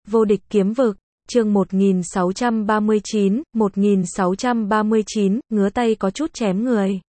Vô địch kiếm vực, chương 1639, ngứa tay có chút chém người.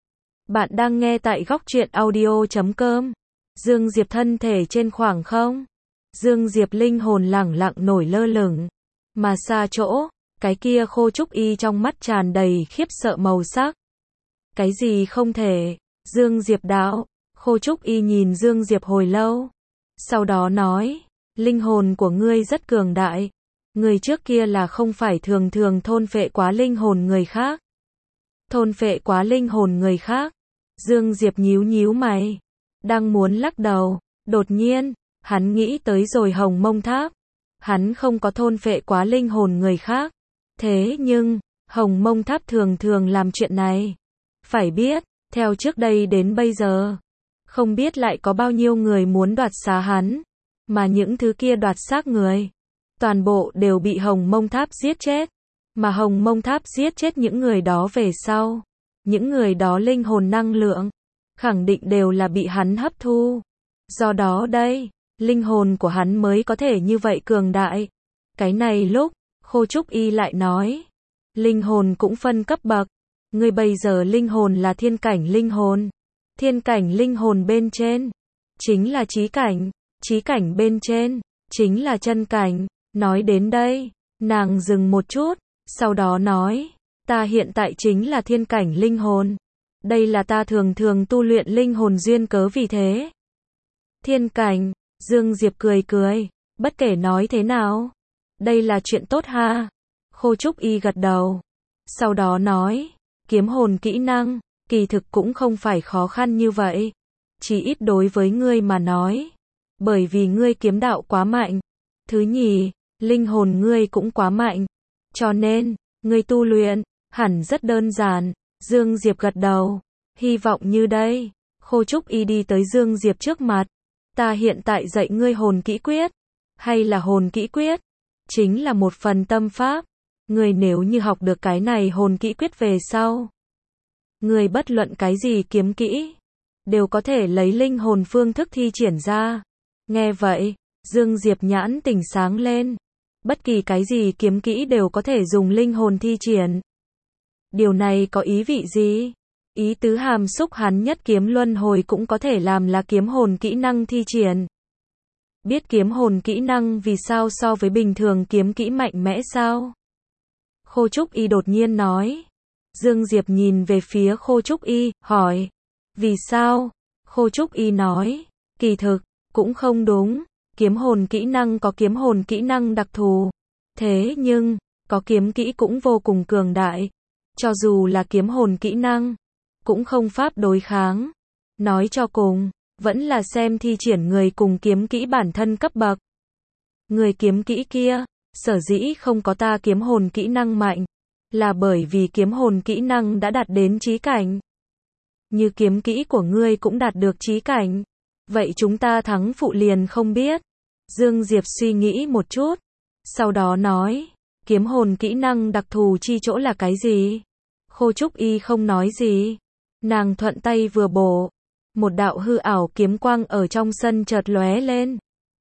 Bạn đang nghe tại góc truyện audio.com. Dương Diệp thân thể trên khoảng không. Dương Diệp linh hồn lẳng lặng nổi lơ lửng. Mà xa chỗ, cái kia Khô Trúc Y trong mắt tràn đầy khiếp sợ màu sắc. Cái gì không thể? Dương Diệp đạo. Khô Trúc Y nhìn Dương Diệp hồi lâu. Sau đó nói, linh hồn của ngươi rất cường đại. Người trước kia là không phải thường thường thôn phệ quá linh hồn người khác. Thôn phệ quá linh hồn người khác. Dương Diệp nhíu nhíu mày. Đang muốn lắc đầu. Đột nhiên, hắn nghĩ tới rồi Hồng Mông Tháp. Hắn không có thôn phệ quá linh hồn người khác. Thế nhưng, Hồng Mông Tháp thường thường làm chuyện này. Phải biết, theo trước đây đến bây giờ, không biết lại có bao nhiêu người muốn đoạt xá hắn. Mà những thứ kia đoạt xác người, toàn bộ đều bị Hồng Mông Tháp giết chết. Mà Hồng Mông Tháp giết chết những người đó về sau, những người đó linh hồn năng lượng, khẳng định đều là bị hắn hấp thu. Do đó đây, linh hồn của hắn mới có thể như vậy cường đại. Cái này lúc, Khô Trúc Y lại nói, linh hồn cũng phân cấp bậc. Ngươi bây giờ linh hồn là thiên cảnh linh hồn. Thiên cảnh linh hồn bên trên, chính là chí cảnh. Chí cảnh bên trên, chính là chân cảnh. Nói đến đây, nàng dừng một chút, sau đó nói, ta hiện tại chính là thiên cảnh linh hồn. Đây là ta thường thường tu luyện linh hồn duyên cớ vì thế. Thiên cảnh, Dương Diệp cười cười, bất kể nói thế nào, đây là chuyện tốt ha. Khô Trúc Y gật đầu, sau đó nói, kiếm hồn kỹ năng, kỳ thực cũng không phải khó khăn như vậy. Chỉ ít đối với ngươi mà nói. Bởi vì ngươi kiếm đạo quá mạnh. Thứ nhì, linh hồn ngươi cũng quá mạnh. Cho nên, ngươi tu luyện, hẳn rất đơn giản. Dương Diệp gật đầu. Hy vọng như đây. Khô Trúc Y đi tới Dương Diệp trước mặt. Ta hiện tại dạy ngươi hồn kỹ quyết. Hay là hồn kỹ quyết? Chính là một phần tâm pháp. Ngươi nếu như học được cái này hồn kỹ quyết về sau, ngươi bất luận cái gì kiếm kỹ, đều có thể lấy linh hồn phương thức thi triển ra. Nghe vậy, Dương Diệp nhãn tỉnh sáng lên. Bất kỳ cái gì kiếm kỹ đều có thể dùng linh hồn thi triển. Điều này có ý vị gì? Ý tứ hàm xúc hắn nhất kiếm luân hồi cũng có thể làm là kiếm hồn kỹ năng thi triển. Biết kiếm hồn kỹ năng vì sao so với bình thường kiếm kỹ mạnh mẽ sao? Khô Trúc Y đột nhiên nói. Dương Diệp nhìn về phía Khô Trúc Y, hỏi. Vì sao? Khô Trúc Y nói. Kỳ thực, cũng không đúng. Kiếm hồn kỹ năng có kiếm hồn kỹ năng đặc thù. Thế nhưng, có kiếm kỹ cũng vô cùng cường đại. Cho dù là kiếm hồn kỹ năng, cũng không pháp đối kháng. Nói cho cùng, vẫn là xem thi triển người cùng kiếm kỹ bản thân cấp bậc. Người kiếm kỹ kia, sở dĩ không có ta kiếm hồn kỹ năng mạnh, là bởi vì kiếm hồn kỹ năng đã đạt đến chí cảnh. Như kiếm kỹ của ngươi cũng đạt được chí cảnh. Vậy chúng ta thắng phụ liền không biết. Dương Diệp suy nghĩ một chút, sau đó nói, kiếm hồn kỹ năng đặc thù chi chỗ là cái gì? Khô Trúc Y không nói gì. Nàng thuận tay vừa bổ, một đạo hư ảo kiếm quang ở trong sân chợt lóe lên.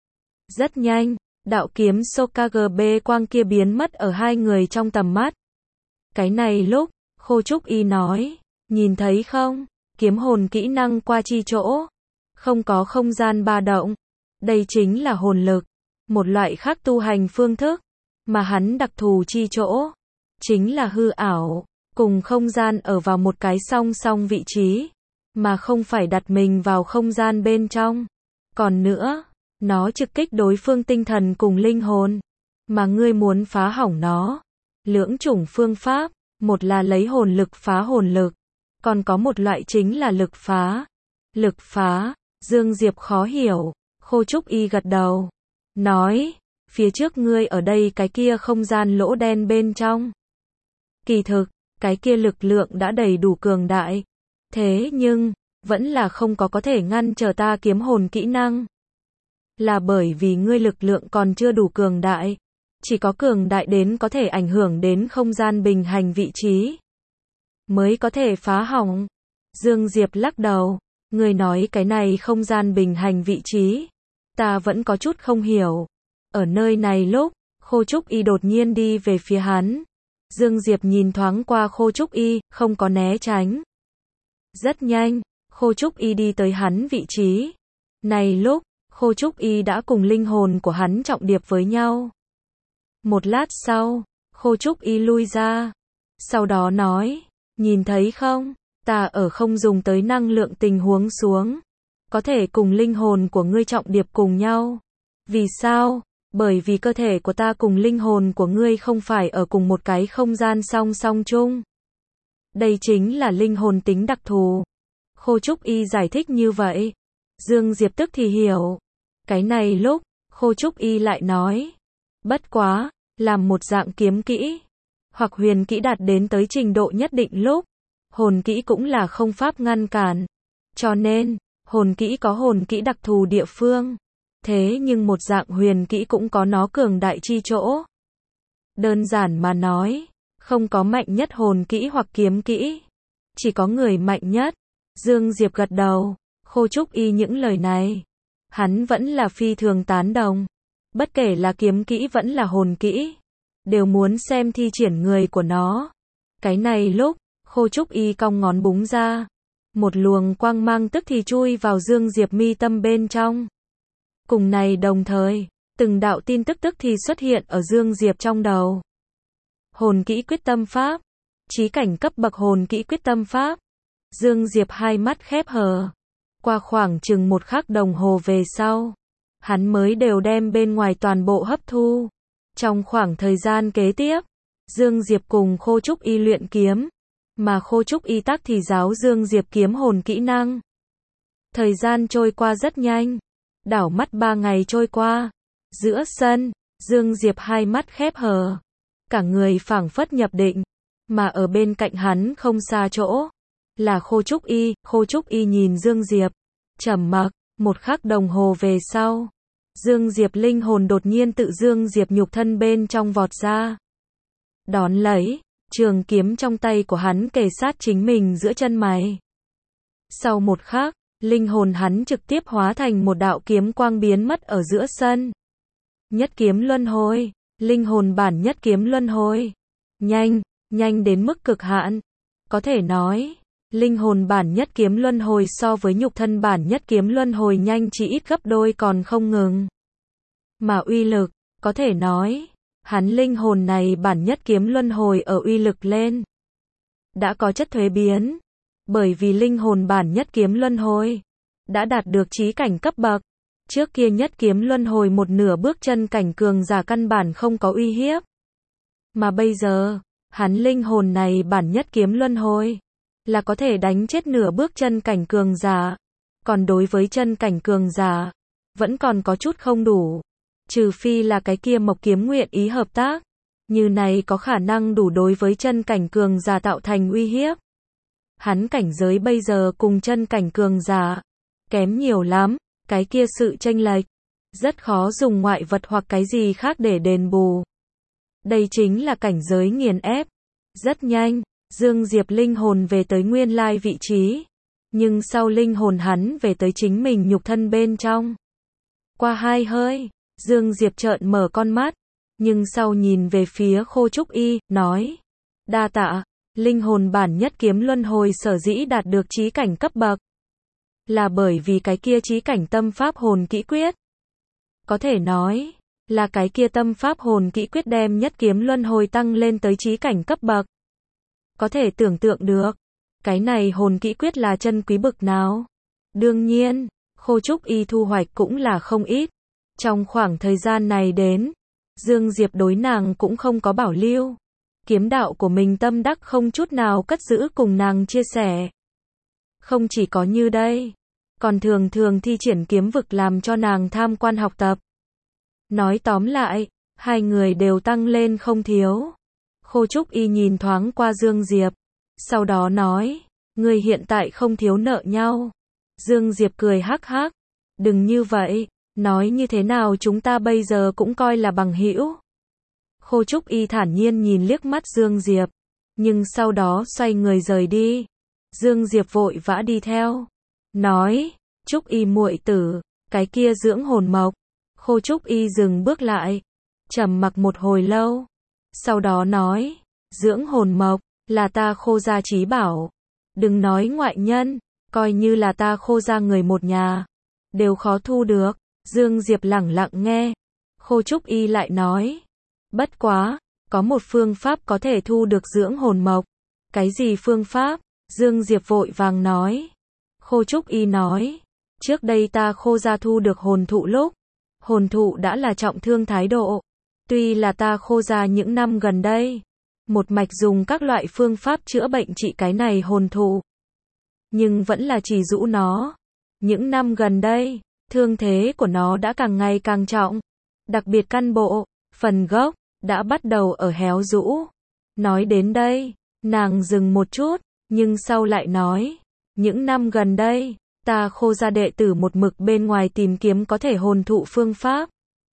Rất nhanh, đạo kiếm Sokagb quang kia biến mất ở hai người trong tầm mắt. Cái này lúc, Khô Trúc Y nói, nhìn thấy không, kiếm hồn kỹ năng qua chi chỗ, không có không gian ba động. Đây chính là hồn lực, một loại khác tu hành phương thức, mà hắn đặc thù chi chỗ, chính là hư ảo, cùng không gian ở vào một cái song song vị trí, mà không phải đặt mình vào không gian bên trong. Còn nữa, nó trực kích đối phương tinh thần cùng linh hồn, mà ngươi muốn phá hỏng nó. Lưỡng chủng phương pháp, một là lấy hồn lực phá hồn lực, còn có một loại chính là lực phá. Lực phá, Dương Diệp khó hiểu. Khô Trúc Y gật đầu, nói, phía trước ngươi ở đây cái kia không gian lỗ đen bên trong. Kỳ thực, cái kia lực lượng đã đầy đủ cường đại. Thế nhưng, vẫn là không có thể ngăn trở ta kiếm hồn kỹ năng. Là bởi vì ngươi lực lượng còn chưa đủ cường đại. Chỉ có cường đại đến có thể ảnh hưởng đến không gian bình hành vị trí, mới có thể phá hỏng. Dương Diệp lắc đầu, ngươi nói cái này không gian bình hành vị trí, ta vẫn có chút không hiểu. Ở nơi này lúc, Khô Trúc Y đột nhiên đi về phía hắn. Dương Diệp nhìn thoáng qua Khô Trúc Y, không có né tránh. Rất nhanh, Khô Trúc Y đi tới hắn vị trí. Này lúc, Khô Trúc Y đã cùng linh hồn của hắn trọng điệp với nhau. Một lát sau, Khô Trúc Y lui ra. Sau đó nói, nhìn thấy không, ta ở không dùng tới năng lượng tình huống xuống. Có thể cùng linh hồn của ngươi trọng điệp cùng nhau. Vì sao? Bởi vì cơ thể của ta cùng linh hồn của ngươi không phải ở cùng một cái không gian song song chung. Đây chính là linh hồn tính đặc thù. Khô Trúc Y giải thích như vậy. Dương Diệp tức thì hiểu. Cái này lúc, Khô Trúc Y lại nói. Bất quá, làm một dạng kiếm kỹ, hoặc huyền kỹ đạt đến tới trình độ nhất định lúc, hồn kỹ cũng là không pháp ngăn cản. Cho nên, hồn kỹ có hồn kỹ đặc thù địa phương. Thế nhưng một dạng huyền kỹ cũng có nó cường đại chi chỗ. Đơn giản mà nói, không có mạnh nhất hồn kỹ hoặc kiếm kỹ. Chỉ có người mạnh nhất. Dương Diệp gật đầu. Khô Trúc Y những lời này, hắn vẫn là phi thường tán đồng. Bất kể là kiếm kỹ vẫn là hồn kỹ, đều muốn xem thi triển người của nó. Cái này lúc, Khô Trúc Y cong ngón búng ra. Một luồng quang mang tức thì chui vào Dương Diệp mi tâm bên trong. Cùng này đồng thời, từng đạo tin tức tức thì xuất hiện ở Dương Diệp trong đầu. Hồn kỹ quyết tâm pháp. Chí cảnh cấp bậc hồn kỹ quyết tâm pháp. Dương Diệp hai mắt khép hờ. Qua khoảng chừng một khắc đồng hồ về sau, hắn mới đều đem bên ngoài toàn bộ hấp thu. Trong khoảng thời gian kế tiếp, Dương Diệp cùng Khô Trúc Y luyện kiếm, mà Khô Trúc Y tắc thì giáo Dương Diệp kiếm hồn kỹ năng. Thời gian trôi qua rất nhanh. Đảo mắt 3 ngày trôi qua. Giữa sân, Dương Diệp hai mắt khép hờ. Cả người phảng phất nhập định. Mà ở bên cạnh hắn không xa chỗ, là Khô Trúc Y. Khô Trúc Y nhìn Dương Diệp, trầm mặc. Một khắc đồng hồ về sau, Dương Diệp linh hồn đột nhiên tự Dương Diệp nhục thân bên trong vọt ra. Đón lấy, trường kiếm trong tay của hắn kề sát chính mình giữa chân mày. Sau một khắc, linh hồn hắn trực tiếp hóa thành một đạo kiếm quang biến mất ở giữa sân. Nhất kiếm luân hồi, linh hồn bản nhất kiếm luân hồi. Nhanh, nhanh đến mức cực hạn. Có thể nói, linh hồn bản nhất kiếm luân hồi so với nhục thân bản nhất kiếm luân hồi nhanh chỉ ít gấp đôi còn không ngừng. Mà uy lực, có thể nói, hắn linh hồn này bản nhất kiếm luân hồi ở uy lực lên đã có chất thuế biến. Bởi vì linh hồn bản nhất kiếm luân hồi đã đạt được chí cảnh cấp bậc. Trước kia nhất kiếm luân hồi một nửa bước chân cảnh cường giả căn bản không có uy hiếp. Mà bây giờ, hắn linh hồn này bản nhất kiếm luân hồi là có thể đánh chết nửa bước chân cảnh cường giả. Còn đối với chân cảnh cường giả, vẫn còn có chút không đủ. Trừ phi là cái kia Mộc Kiếm nguyện ý hợp tác. Như này có khả năng đủ đối với chân cảnh cường giả tạo thành uy hiếp. Hắn cảnh giới bây giờ cùng chân cảnh cường giả kém nhiều lắm. Cái kia sự chênh lệch rất khó dùng ngoại vật hoặc cái gì khác để đền bù. Đây chính là cảnh giới nghiền ép. Rất nhanh, Dương Diệp linh hồn về tới nguyên lai vị trí. Nhưng sau linh hồn hắn về tới chính mình nhục thân bên trong. Qua 2 hơi, Dương Diệp chợt mở con mắt. Nhưng sau nhìn về phía Khô Trúc Y, nói. Đa tạ, linh hồn bản nhất kiếm luân hồi sở dĩ đạt được chí cảnh cấp bậc. Là bởi vì cái kia chí cảnh tâm pháp hồn kỹ quyết. Có thể nói, là cái kia tâm pháp hồn kỹ quyết đem nhất kiếm luân hồi tăng lên tới chí cảnh cấp bậc. Có thể tưởng tượng được, cái này hồn kỹ quyết là chân quý bực nào. Đương nhiên, Khô Trúc Y thu hoạch cũng là không ít. Trong khoảng thời gian này đến, Dương Diệp đối nàng cũng không có bảo lưu. Kiếm đạo của mình tâm đắc không chút nào cất giữ cùng nàng chia sẻ. Không chỉ có như đây, còn thường thường thi triển kiếm vực làm cho nàng tham quan học tập. Nói tóm lại, hai người đều tăng lên không thiếu. Khô Trúc Y nhìn thoáng qua Dương Diệp, sau đó nói, người hiện tại không thiếu nợ nhau. Dương Diệp cười hắc hắc, đừng như vậy, nói như thế nào chúng ta bây giờ cũng coi là bằng hữu. Khô Trúc Y thản nhiên nhìn liếc mắt Dương Diệp, nhưng sau đó xoay người rời đi. Dương Diệp vội vã đi theo, nói, Trúc Y muội tử, cái kia dưỡng hồn mộc. Khô Trúc Y dừng bước lại, trầm mặc một hồi lâu, sau đó nói, dưỡng hồn mộc, là ta Khô gia chí bảo. Đừng nói ngoại nhân, coi như là ta Khô gia người một nhà, đều khó thu được. Dương Diệp lẳng lặng nghe, Khô Trúc Y lại nói, bất quá, có một phương pháp có thể thu được dưỡng hồn mộc. Cái gì phương pháp? Dương Diệp vội vàng nói. Khô Trúc Y nói, trước đây ta Khô gia thu được hồn thụ lúc, hồn thụ đã là trọng thương thái độ. Tuy là ta Khô gia những năm gần đây, một mạch dùng các loại phương pháp chữa bệnh trị cái này hồn thụ, nhưng vẫn là chỉ rũ nó. Những năm gần đây, thương thế của nó đã càng ngày càng trọng, đặc biệt căn bộ, phần gốc, đã bắt đầu ở héo rũ. Nói đến đây, nàng dừng một chút, nhưng sau lại nói, những năm gần đây, ta Khô gia đệ tử một mực bên ngoài tìm kiếm có thể hồn thụ phương pháp.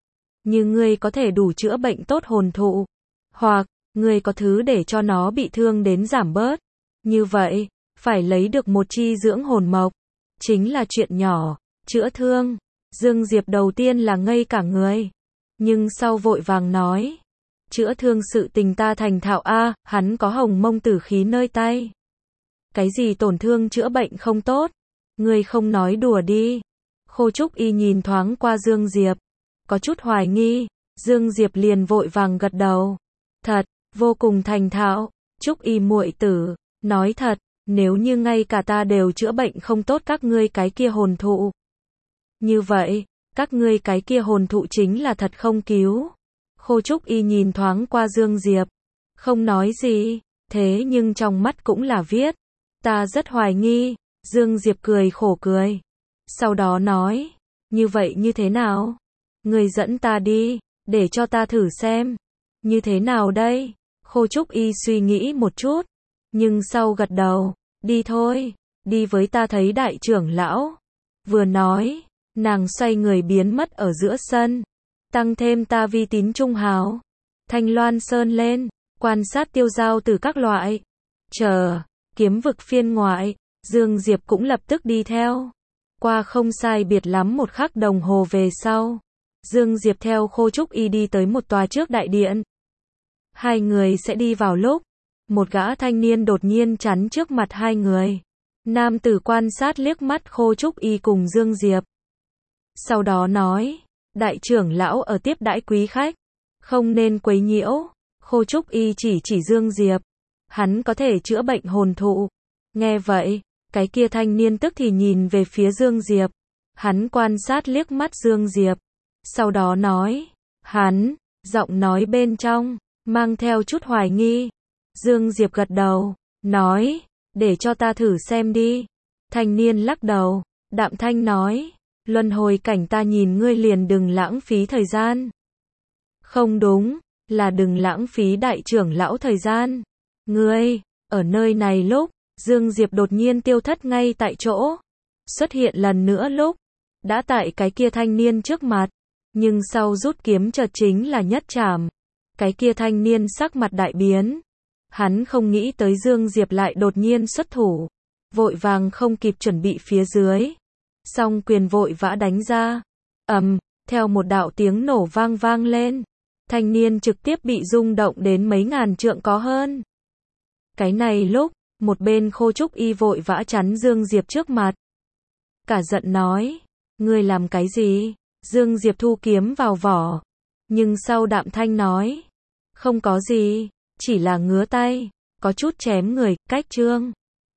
Như ngươi có thể đủ chữa bệnh tốt hồn thụ, hoặc, ngươi có thứ để cho nó bị thương đến giảm bớt. Như vậy, phải lấy được một chi dưỡng hồn mộc, chính là chuyện nhỏ, chữa thương. Dương Diệp đầu tiên là ngây cả người, nhưng sau vội vàng nói, chữa thương sự tình ta thành thạo a, hắn có hồng mông tử khí nơi tay. Cái gì tổn thương chữa bệnh không tốt? Ngươi không nói đùa đi. Khô Trúc Y nhìn thoáng qua Dương Diệp, có chút hoài nghi. Dương Diệp liền vội vàng gật đầu. Thật, vô cùng thành thạo. Trúc Y muội tử, nói thật, nếu như ngay cả ta đều chữa bệnh không tốt các ngươi cái kia hồn thụ, như vậy, các ngươi cái kia hồn thụ chính là thật không cứu. Khô Trúc Y nhìn thoáng qua Dương Diệp, không nói gì, thế nhưng trong mắt cũng là viết, ta rất hoài nghi. Dương Diệp cười khổ cười, sau đó nói, như vậy như thế nào? Ngươi dẫn ta đi, để cho ta thử xem. Như thế nào đây? Khô Trúc Y suy nghĩ một chút, nhưng sau gật đầu, đi thôi, đi với ta thấy đại trưởng lão. Vừa nói, nàng xoay người biến mất ở giữa sân, tăng thêm ta vi tín trung hào. Thanh Loan Sơn lên, quan sát tiêu giao từ các loại. Chờ, kiếm vực phiên ngoại, Dương Diệp cũng lập tức đi theo. Qua không sai biệt lắm một khắc đồng hồ về sau, Dương Diệp theo Khô Trúc Y đi tới một tòa trước đại điện. Hai người sẽ đi vào lúc, một gã thanh niên đột nhiên chắn trước mặt hai người. Nam tử quan sát liếc mắt Khô Trúc Y cùng Dương Diệp, sau đó nói, đại trưởng lão ở tiếp đãi quý khách, không nên quấy nhiễu. Khô Trúc Y chỉ Dương Diệp, hắn có thể chữa bệnh hồn thụ. Nghe vậy, cái kia thanh niên tức thì nhìn về phía Dương Diệp, hắn quan sát liếc mắt Dương Diệp, sau đó nói, hắn, giọng nói bên trong, mang theo chút hoài nghi. Dương Diệp gật đầu, nói, để cho ta thử xem đi. Thanh niên lắc đầu, đạm thanh nói, luân hồi cảnh ta nhìn ngươi liền đừng lãng phí thời gian. Không đúng, là đừng lãng phí đại trưởng lão thời gian. Ngươi, ở nơi này lúc, Dương Diệp đột nhiên tiêu thất ngay tại chỗ. Xuất hiện lần nữa lúc, đã tại cái kia thanh niên trước mặt, nhưng sau rút kiếm chợt chính là nhất trảm. Cái kia thanh niên sắc mặt đại biến. Hắn không nghĩ tới Dương Diệp lại đột nhiên xuất thủ, vội vàng không kịp chuẩn bị phía dưới. Song quyền vội vã đánh ra. Theo một đạo tiếng nổ vang vang lên. Thanh niên trực tiếp bị rung động đến mấy ngàn trượng có hơn. Cái này lúc, một bên Khô Trúc Y vội vã chắn Dương Diệp trước mặt. Cả giận nói, ngươi làm cái gì? Dương Diệp thu kiếm vào vỏ. Nhưng sau đạm thanh nói, không có gì, chỉ là ngứa tay, có chút chém người, cách chương.